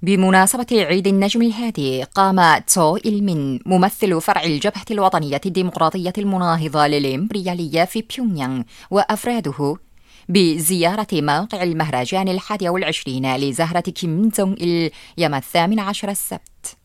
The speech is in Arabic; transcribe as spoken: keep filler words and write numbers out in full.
بمناسبة عيد النجم الهادي، قام تسو إلمين ممثل فرع الجبهة الوطنية الديمقراطية المناهضة للإمبريالية في بيونغيانغ وأفراده بزيارة موقع المهرجان الحادي والعشرين لزهرة كيم جونغ إل يوم الثامن عشر السبت.